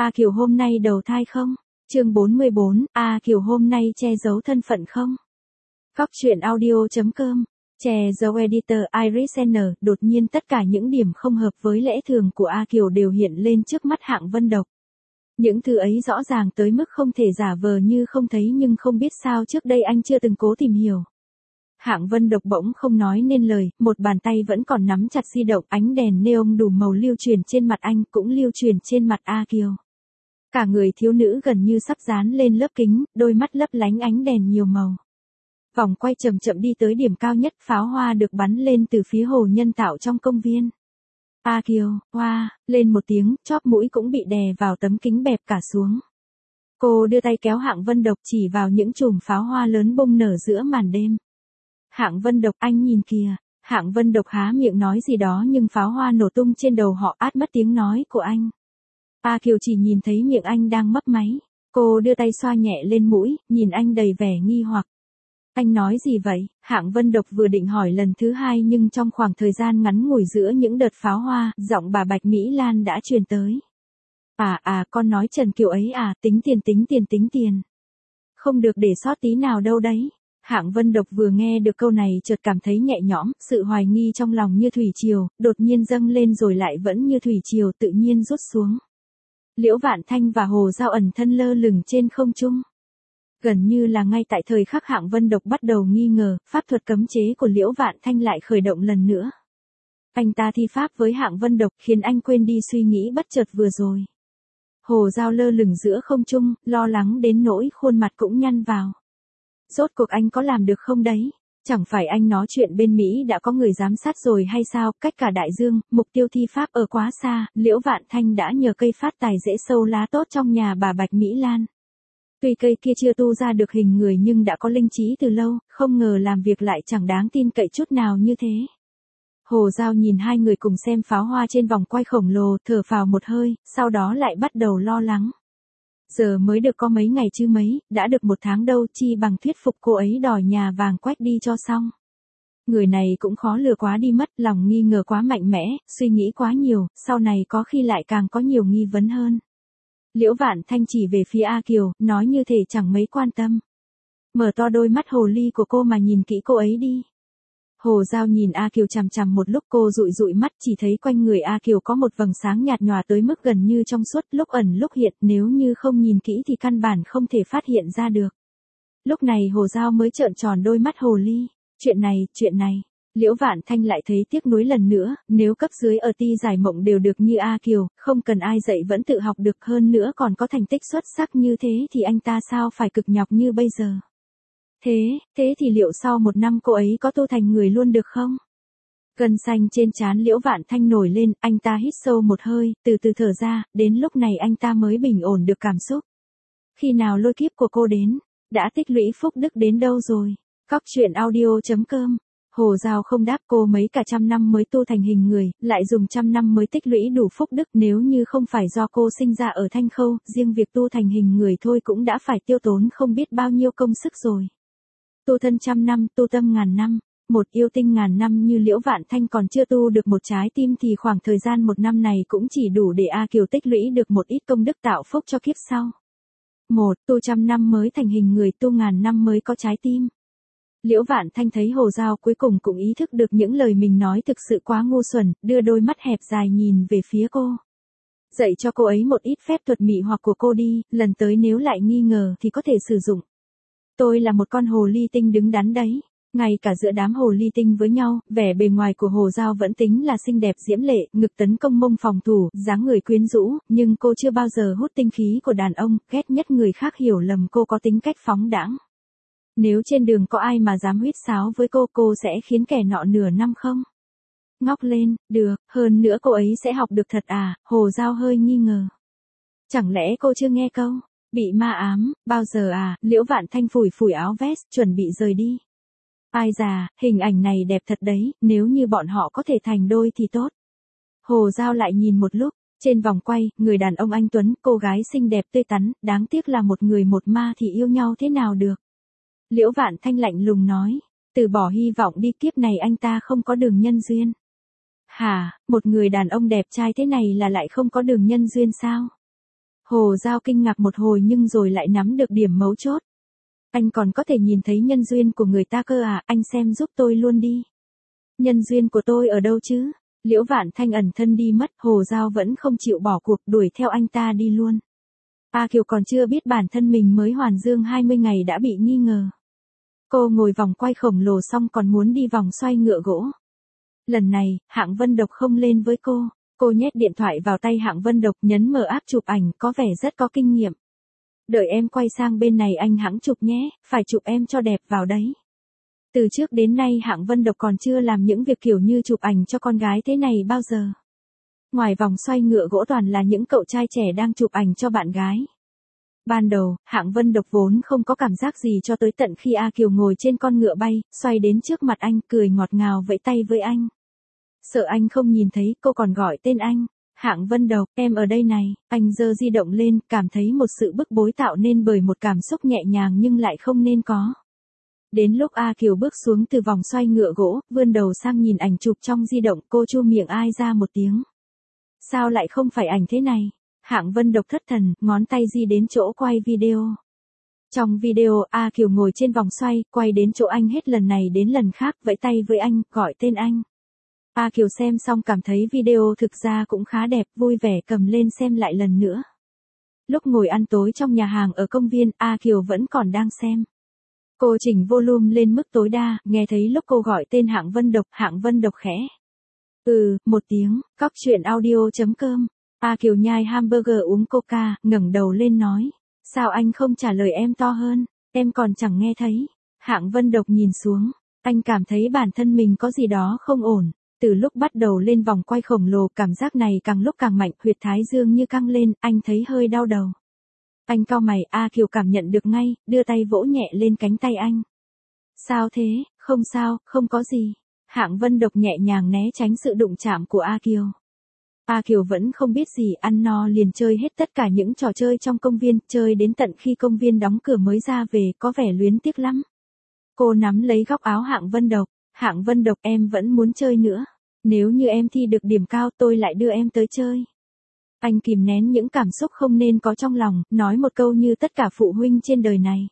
A Kiều hôm nay đầu thai không? Chương 44, A Kiều hôm nay che giấu thân phận không? Góc truyện audio.com, che giấu editor Iris N. Đột nhiên tất cả những điểm không hợp với lẽ thường của A Kiều đều hiện lên trước mắt Hạng Vân Độc. Những thứ ấy rõ ràng tới mức không thể giả vờ như không thấy, nhưng không biết sao trước đây anh chưa từng cố tìm hiểu. Hạng Vân Độc bỗng không nói nên lời, một bàn tay vẫn còn nắm chặt di động, ánh đèn neon đủ màu lưu truyền trên mặt anh, cũng lưu truyền trên mặt A Kiều. Cả người thiếu nữ gần như sắp dán lên lớp kính, đôi mắt lấp lánh ánh đèn nhiều màu. Vòng quay chậm chậm đi tới điểm cao nhất, pháo hoa được bắn lên từ phía hồ nhân tạo trong công viên. A Kiều, hoa, lên một tiếng, chóp mũi cũng bị đè vào tấm kính bẹp cả xuống. Cô đưa tay kéo Hạng Vân Độc chỉ vào những chùm pháo hoa lớn bung nở giữa màn đêm. Hạng Vân Độc, anh nhìn kìa. Hạng Vân Độc há miệng nói gì đó nhưng pháo hoa nổ tung trên đầu họ át mất tiếng nói của anh. A Kiều chỉ nhìn thấy miệng anh đang mấp máy. Cô đưa tay xoa nhẹ lên mũi, nhìn anh đầy vẻ nghi hoặc. Anh nói gì vậy? Hạng Vân Độc vừa định hỏi lần thứ hai nhưng trong khoảng thời gian ngắn ngủi giữa những đợt pháo hoa, giọng bà Bạch Mỹ Lan đã truyền tới. Con nói Trần Kiều ấy à, tính tiền. Không được để sót tí nào đâu đấy. Hạng Vân Độc vừa nghe được câu này chợt cảm thấy nhẹ nhõm, sự hoài nghi trong lòng như thủy triều, đột nhiên dâng lên rồi lại vẫn như thủy triều tự nhiên rút xuống. Liễu Vạn Thanh và Hồ Giao ẩn thân lơ lửng trên không trung. Gần như là ngay tại thời khắc Hạng Vân Độc bắt đầu nghi ngờ, pháp thuật cấm chế của Liễu Vạn Thanh lại khởi động lần nữa. Anh ta thi pháp với Hạng Vân Độc khiến anh quên đi suy nghĩ bất chợt vừa rồi. Hồ Giao lơ lửng giữa không trung, lo lắng đến nỗi khuôn mặt cũng nhăn vào. Rốt cuộc anh có làm được không đấy? Chẳng phải anh nói chuyện bên Mỹ đã có người giám sát rồi hay sao? Cách cả đại dương, mục tiêu thi pháp ở quá xa, Liễu Vạn Thanh đã nhờ cây phát tài dễ sâu lá tốt trong nhà bà Bạch Mỹ Lan. Tuy cây kia chưa tu ra được hình người nhưng đã có linh trí từ lâu, không ngờ làm việc lại chẳng đáng tin cậy chút nào như thế. Hồ Giao nhìn hai người cùng xem pháo hoa trên vòng quay khổng lồ, thở phào một hơi, sau đó lại bắt đầu lo lắng. Giờ mới được có mấy ngày chứ mấy, đã được 1 tháng đâu, chi bằng thuyết phục cô ấy đòi nhà vàng quách đi cho xong. Người này cũng khó lừa quá đi mất, lòng nghi ngờ quá mạnh mẽ, suy nghĩ quá nhiều, sau này có khi lại càng có nhiều nghi vấn hơn. Liễu Vạn Thanh chỉ về phía A Kiều, nói như thể chẳng mấy quan tâm. Mở to đôi mắt hồ ly của cô mà nhìn kỹ cô ấy đi. Hồ Giao nhìn A Kiều chằm chằm một lúc, cô dụi mắt chỉ thấy quanh người A Kiều có một vầng sáng nhạt nhòa tới mức gần như trong suốt, lúc ẩn lúc hiện, nếu như không nhìn kỹ thì căn bản không thể phát hiện ra được. Lúc này Hồ Giao mới trợn tròn đôi mắt hồ ly. Chuyện này. Liễu Vạn Thanh lại thấy tiếc nuối lần nữa, nếu cấp dưới ở Ti Giải Mộng đều được như A Kiều, không cần ai dạy vẫn tự học được, hơn nữa còn có thành tích xuất sắc như thế thì anh ta sao phải cực nhọc như bây giờ. Thế thì liệu sau 1 năm cô ấy có tu thành người luôn được không? Gân xanh trên trán Liễu Vạn Thanh nổi lên, anh ta hít sâu một hơi, từ từ thở ra, đến lúc này anh ta mới bình ổn được cảm xúc. Khi nào lôi kiếp của cô đến? Đã tích lũy phúc đức đến đâu rồi? Góc truyện audio.com. Hồ Giao không đáp, cô mấy cả 100 năm mới tu thành hình người, lại dùng 100 năm mới tích lũy đủ phúc đức, nếu như không phải do cô sinh ra ở Thanh Khâu, riêng việc tu thành hình người thôi cũng đã phải tiêu tốn không biết bao nhiêu công sức rồi. Tu thân 100 năm, tu tâm ngàn năm, một yêu tinh ngàn năm như Liễu Vạn Thanh còn chưa tu được một trái tim thì khoảng thời gian 1 năm này cũng chỉ đủ để A Kiều tích lũy được một ít công đức tạo phúc cho kiếp sau. Tu 100 năm mới thành hình người, tu ngàn năm mới có trái tim. Liễu Vạn Thanh thấy Hồ Giao cuối cùng cũng ý thức được những lời mình nói thực sự quá ngu xuẩn, đưa đôi mắt hẹp dài nhìn về phía cô. Dạy cho cô ấy một ít phép thuật mị hoặc của cô đi, lần tới nếu lại nghi ngờ thì có thể sử dụng. Tôi là một con hồ ly tinh đứng đắn đấy. Ngay cả giữa đám hồ ly tinh với nhau, vẻ bề ngoài của Hồ Giao vẫn tính là xinh đẹp diễm lệ, ngực tấn công mông phòng thủ, dáng người quyến rũ, nhưng cô chưa bao giờ hút tinh khí của đàn ông, ghét nhất người khác hiểu lầm cô có tính cách phóng đãng. Nếu trên đường có ai mà dám huýt sáo với cô sẽ khiến kẻ nọ nửa năm không? Ngóc lên, được, hơn nữa cô ấy sẽ học được thật à? Hồ Giao hơi nghi ngờ. Chẳng lẽ cô chưa nghe câu, bị ma ám, bao giờ à? Liễu Vạn Thanh phủi áo vest, chuẩn bị rời đi. Ai già, hình ảnh này đẹp thật đấy, nếu như bọn họ có thể thành đôi thì tốt. Hồ Giao lại nhìn một lúc, trên vòng quay, người đàn ông anh tuấn, cô gái xinh đẹp tươi tắn, đáng tiếc là một người một ma thì yêu nhau thế nào được. Liễu Vạn Thanh lạnh lùng nói, từ bỏ hy vọng đi, kiếp này anh ta không có đường nhân duyên. Hả, một người đàn ông đẹp trai thế này là lại không có đường nhân duyên sao? Hồ Giao kinh ngạc một hồi nhưng rồi lại nắm được điểm mấu chốt. Anh còn có thể nhìn thấy nhân duyên của người ta cơ à, anh xem giúp tôi luôn đi. Nhân duyên của tôi ở đâu chứ? Liễu Vạn Thanh ẩn thân đi mất, Hồ Giao vẫn không chịu bỏ cuộc, đuổi theo anh ta đi luôn. A Kiều còn chưa biết bản thân mình mới hoàn dương 20 ngày đã bị nghi ngờ. Cô ngồi vòng quay khổng lồ xong còn muốn đi vòng xoay ngựa gỗ. Lần này, Hạng Vân Độc không lên với cô. Cô nhét điện thoại vào tay Hạng Vân Độc, nhấn mở app chụp ảnh, có vẻ rất có kinh nghiệm. Đợi em quay sang bên này anh hãng chụp nhé, phải chụp em cho đẹp vào đấy. Từ trước đến nay Hạng Vân Độc còn chưa làm những việc kiểu như chụp ảnh cho con gái thế này bao giờ. Ngoài vòng xoay ngựa gỗ toàn là những cậu trai trẻ đang chụp ảnh cho bạn gái. Ban đầu, Hạng Vân Độc vốn không có cảm giác gì cho tới tận khi A Kiều ngồi trên con ngựa bay, xoay đến trước mặt anh, cười ngọt ngào vẫy tay với anh. Sợ anh không nhìn thấy, cô còn gọi tên anh. Hạng Vân Độc, em ở đây này. Anh giơ di động lên, cảm thấy một sự bức bối tạo nên bởi một cảm xúc nhẹ nhàng nhưng lại không nên có. Đến lúc A Kiều bước xuống từ vòng xoay ngựa gỗ, vươn đầu sang nhìn ảnh chụp trong di động, cô chu miệng ai ra một tiếng. Sao lại không phải ảnh thế này? Hạng Vân Độc thất thần, ngón tay di đến chỗ quay video. Trong video, A Kiều ngồi trên vòng xoay, quay đến chỗ anh hết lần này đến lần khác, vẫy tay với anh, gọi tên anh. A Kiều xem xong cảm thấy video thực ra cũng khá đẹp, vui vẻ cầm lên xem lại lần nữa. Lúc ngồi ăn tối trong nhà hàng ở công viên, A Kiều vẫn còn đang xem. Cô chỉnh volume lên mức tối đa, nghe thấy lúc cô gọi tên Hạng Vân Độc khẽ. Một tiếng, cóc truyện audio.com. A Kiều nhai hamburger uống coca, ngẩng đầu lên nói. Sao anh không trả lời em to hơn, em còn chẳng nghe thấy. Hạng Vân Độc nhìn xuống, anh cảm thấy bản thân mình có gì đó không ổn. Từ lúc bắt đầu lên vòng quay khổng lồ, cảm giác này càng lúc càng mạnh, huyệt thái dương như căng lên, anh thấy hơi đau đầu. Anh cau mày, A Kiều cảm nhận được ngay, đưa tay vỗ nhẹ lên cánh tay anh. Sao thế? Không sao, không có gì. Hạng Vân Độc nhẹ nhàng né tránh sự đụng chạm của A Kiều. A Kiều vẫn không biết gì, ăn no liền chơi hết tất cả những trò chơi trong công viên, chơi đến tận khi công viên đóng cửa mới ra về, có vẻ luyến tiếc lắm. Cô nắm lấy góc áo Hạng Vân Độc. Hạng Vân Độc, em vẫn muốn chơi nữa. Nếu như em thi được điểm cao tôi lại đưa em tới chơi. Anh kìm nén những cảm xúc không nên có trong lòng, nói một câu như tất cả phụ huynh trên đời này.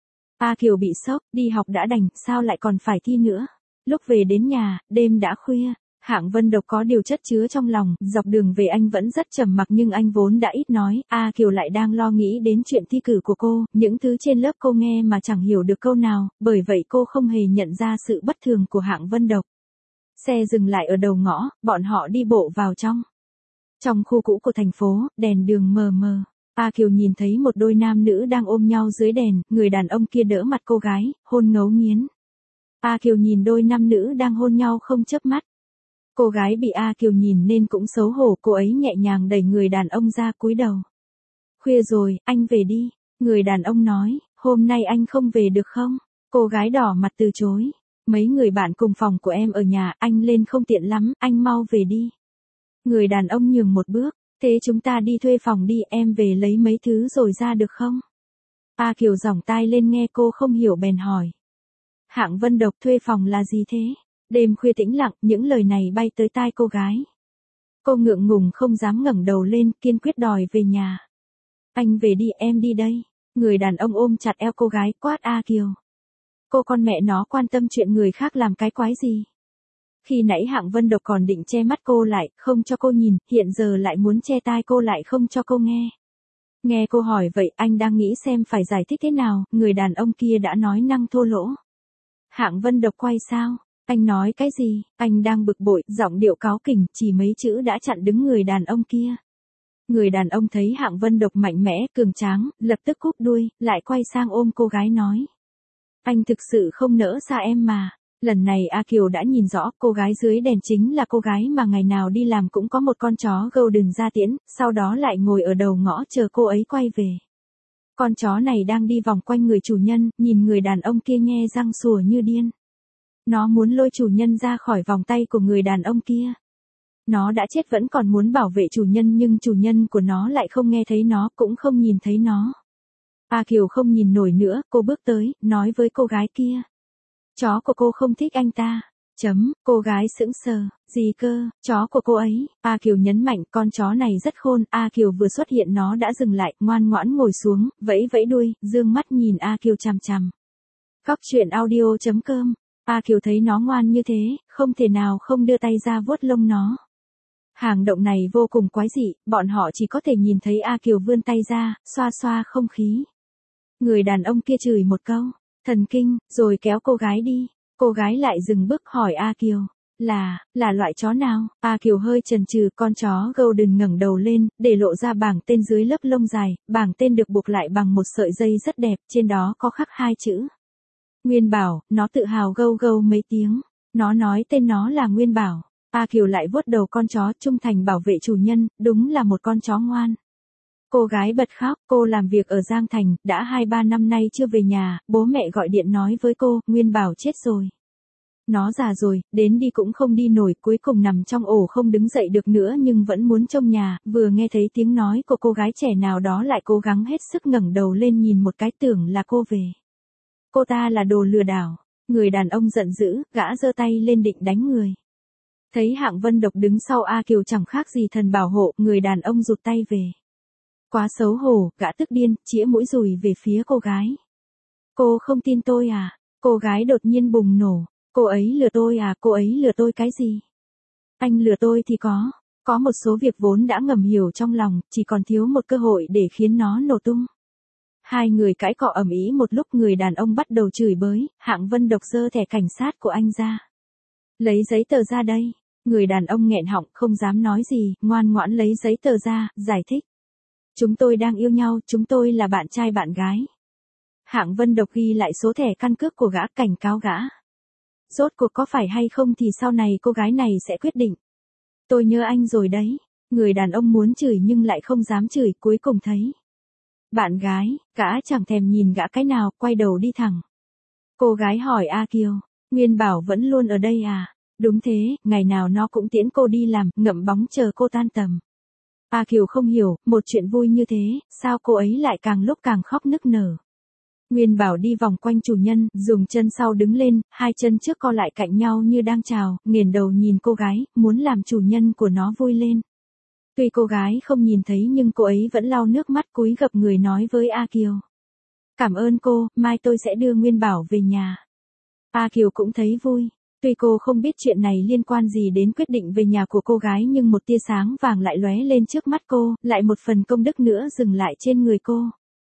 A Kiều bị sốc, đi học đã đành, sao lại còn phải thi nữa. Lúc về đến nhà, đêm đã khuya. Hạng Vân Độc có điều chất chứa trong lòng, dọc đường về anh vẫn rất trầm mặc nhưng anh vốn đã ít nói, A Kiều lại đang lo nghĩ đến chuyện thi cử của cô, những thứ trên lớp cô nghe mà chẳng hiểu được câu nào, bởi vậy cô không hề nhận ra sự bất thường của Hạng Vân Độc. Xe dừng lại ở đầu ngõ, bọn họ đi bộ vào trong. Trong khu cũ của thành phố, đèn đường mờ mờ. A Kiều nhìn thấy một đôi nam nữ đang ôm nhau dưới đèn, người đàn ông kia đỡ mặt cô gái, hôn ngấu nghiến. A Kiều nhìn đôi nam nữ đang hôn nhau không chớp mắt. Cô gái bị A Kiều nhìn nên cũng xấu hổ, cô ấy nhẹ nhàng đẩy người đàn ông ra, cúi đầu. Khuya rồi, anh về đi. Người đàn ông nói, hôm nay anh không về được không? Cô gái đỏ mặt từ chối. Mấy người bạn cùng phòng của em ở nhà, anh lên không tiện lắm, anh mau về đi. Người đàn ông nhường một bước, thế chúng ta đi thuê phòng đi, em về lấy mấy thứ rồi ra được không? A Kiều giỏng tai lên nghe cô không hiểu bèn hỏi. Hạng Vân Độc, thuê phòng là gì thế? Đêm khuya tĩnh lặng, những lời này bay tới tai cô gái. Cô ngượng ngùng không dám ngẩng đầu lên, kiên quyết đòi về nhà. Anh về đi, em đi đây. Người đàn ông ôm chặt eo cô gái, quát A Kiều. Cô con mẹ nó quan tâm chuyện người khác làm cái quái gì? Khi nãy Hạng Vân Độc còn định che mắt cô lại, không cho cô nhìn, hiện giờ lại muốn che tai cô lại không cho cô nghe. Nghe cô hỏi vậy, anh đang nghĩ xem phải giải thích thế nào, người đàn ông kia đã nói năng thô lỗ. Hạng Vân Độc quay sao? Anh nói cái gì? Anh đang bực bội, giọng điệu cáu kỉnh, chỉ mấy chữ đã chặn đứng người đàn ông kia. Người đàn ông thấy Hạng Vân Độc mạnh mẽ, cường tráng, lập tức cúp đuôi, lại quay sang ôm cô gái nói. Anh thực sự không nỡ xa em mà. Lần này A Kiều đã nhìn rõ, cô gái dưới đèn chính là cô gái mà ngày nào đi làm cũng có một con chó Golden ra tiễn, sau đó lại ngồi ở đầu ngõ chờ cô ấy quay về. Con chó này đang đi vòng quanh người chủ nhân, nhìn người đàn ông kia nhe răng sủa như điên. Nó muốn lôi chủ nhân ra khỏi vòng tay của người đàn ông kia. Nó đã chết vẫn còn muốn bảo vệ chủ nhân nhưng chủ nhân của nó lại không nghe thấy nó, cũng không nhìn thấy nó. A Kiều không nhìn nổi nữa, cô bước tới, nói với cô gái kia. Chó của cô không thích anh ta. Cô gái sững sờ, gì cơ, chó của cô ấy, A Kiều nhấn mạnh con chó này rất khôn, A Kiều vừa xuất hiện nó đã dừng lại, ngoan ngoãn ngồi xuống, vẫy vẫy đuôi, dương mắt nhìn A Kiều chằm chằm. Cóc truyện audio.com, A Kiều thấy nó ngoan như thế, không thể nào không đưa tay ra vuốt lông nó. Hang động này vô cùng quái dị, bọn họ chỉ có thể nhìn thấy A Kiều vươn tay ra, xoa xoa không khí. Người đàn ông kia chửi một câu, thần kinh, rồi kéo cô gái đi. Cô gái lại dừng bước hỏi A Kiều, là loại chó nào? A Kiều hơi chần chừ, con chó Golden ngẩng đầu lên, để lộ ra bảng tên dưới lớp lông dài, bảng tên được buộc lại bằng một sợi dây rất đẹp, trên đó có khắc 2 chữ. Nguyên Bảo, nó tự hào gâu gâu mấy tiếng, nó nói tên nó là Nguyên Bảo. A Kiều lại vuốt đầu con chó, trung thành bảo vệ chủ nhân, đúng là một con chó ngoan. Cô gái bật khóc, cô làm việc ở Giang Thành, đã 2-3 năm nay chưa về nhà, bố mẹ gọi điện nói với cô, Nguyên Bảo chết rồi. Nó già rồi, đến đi cũng không đi nổi, cuối cùng nằm trong ổ không đứng dậy được nữa nhưng vẫn muốn trông nhà, vừa nghe thấy tiếng nói của cô gái trẻ nào đó lại cố gắng hết sức ngẩng đầu lên nhìn một cái tưởng là cô về. Cô ta là đồ lừa đảo. Người đàn ông giận dữ, gã giơ tay lên định đánh người. Thấy Hạng Vân Độc đứng sau A Kiều chẳng khác gì thần bảo hộ, người đàn ông rụt tay về. Quá xấu hổ, gã tức điên, chĩa mũi dùi về phía cô gái. Cô không tin tôi à? Cô gái đột nhiên bùng nổ. Cô ấy lừa tôi à? Cô ấy lừa tôi cái gì? Anh lừa tôi thì có một số việc vốn đã ngầm hiểu trong lòng, chỉ còn thiếu một cơ hội để khiến nó nổ tung. Hai người cãi cọ ầm ĩ một lúc, người đàn ông bắt đầu chửi bới, Hạng Vân Độc giơ thẻ cảnh sát của anh ra. Lấy giấy tờ ra đây. Người đàn ông nghẹn họng không dám nói gì, ngoan ngoãn lấy giấy tờ ra, giải thích. Chúng tôi đang yêu nhau, chúng tôi là bạn trai bạn gái. Hạng Vân Độc ghi lại số thẻ căn cước của gã, cảnh cáo gã. Rốt cuộc có phải hay không thì sau này cô gái này sẽ quyết định. Tôi nhớ anh rồi đấy. Người đàn ông muốn chửi nhưng lại không dám chửi, cuối cùng thấy. Bạn gái, gã chẳng thèm nhìn gã cái nào, quay đầu đi thẳng. Cô gái hỏi A Kiều, Nguyên Bảo vẫn luôn ở đây à? Đúng thế, ngày nào nó cũng tiễn cô đi làm, ngậm bóng chờ cô tan tầm. A Kiều không hiểu, một chuyện vui như thế, sao cô ấy lại càng lúc càng khóc nức nở. Nguyên Bảo đi vòng quanh chủ nhân, dùng chân sau đứng lên, hai chân trước co lại cạnh nhau như đang chào, nghiền đầu nhìn cô gái, muốn làm chủ nhân của nó vui lên. Tuy cô gái không nhìn thấy nhưng cô ấy vẫn lau nước mắt cúi gập người nói với A Kiều. Cảm ơn cô, mai tôi sẽ đưa Nguyên Bảo về nhà. A Kiều cũng thấy vui. Tuy cô không biết chuyện này liên quan gì đến quyết định về nhà của cô gái nhưng một tia sáng vàng lại lóe lên trước mắt cô, lại một phần công đức nữa dừng lại trên người cô.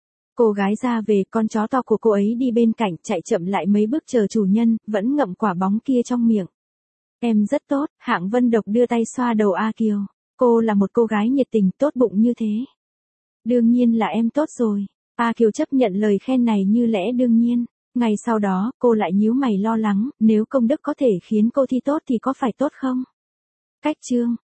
Cô gái ra về, con chó to của cô ấy đi bên cạnh chạy chậm lại mấy bước chờ chủ nhân, vẫn ngậm quả bóng kia trong miệng. Em rất tốt, Hạng Vân Độc đưa tay xoa đầu A Kiều. Cô là một cô gái nhiệt tình, tốt bụng như thế. Đương nhiên là em tốt rồi. A Kiều chấp nhận lời khen này như lẽ đương nhiên. Ngày sau đó, cô lại nhíu mày lo lắng, nếu công đức có thể khiến cô thi tốt thì có phải tốt không? Cách chương